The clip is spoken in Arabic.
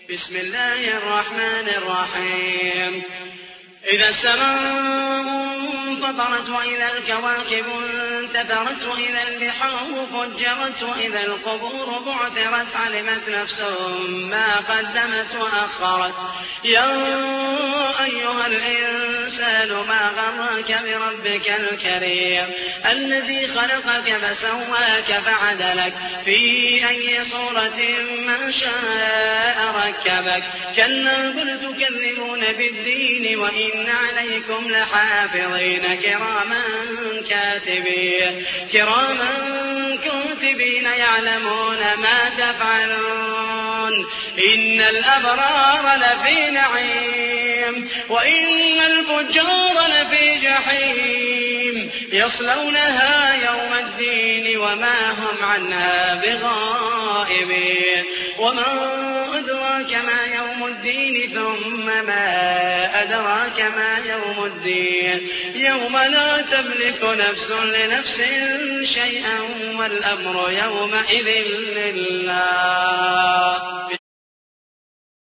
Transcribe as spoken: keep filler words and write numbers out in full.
بسم الله الرحمن الرحيم إذا السماء انفطرت وإذا الكواكب انتثرت وإذا البحار فجرت وإذا القبور بعثرت علمت نفس ما قدمت وأخرت يا أيها الإنسان ما غرك بربك الكريم الذي خلقك فسواك فعدلك في أي صورة ما شاء ركبك كلا بل تكذبون بالدين وإن عليكم لحافظين كراما كاتبين كراما كاتبين يعلمون ما تفعلون إن الأبرار لفي نعيم وإن الفجار لفي جحيم يصلونها يوم الدين وما هم عنها بغائبين وما أدراك ما يوم الدين ثم ما أدراك ما يوم الدين يوم لا تملك نفس لنفس شيئا والأمر يومئذ لله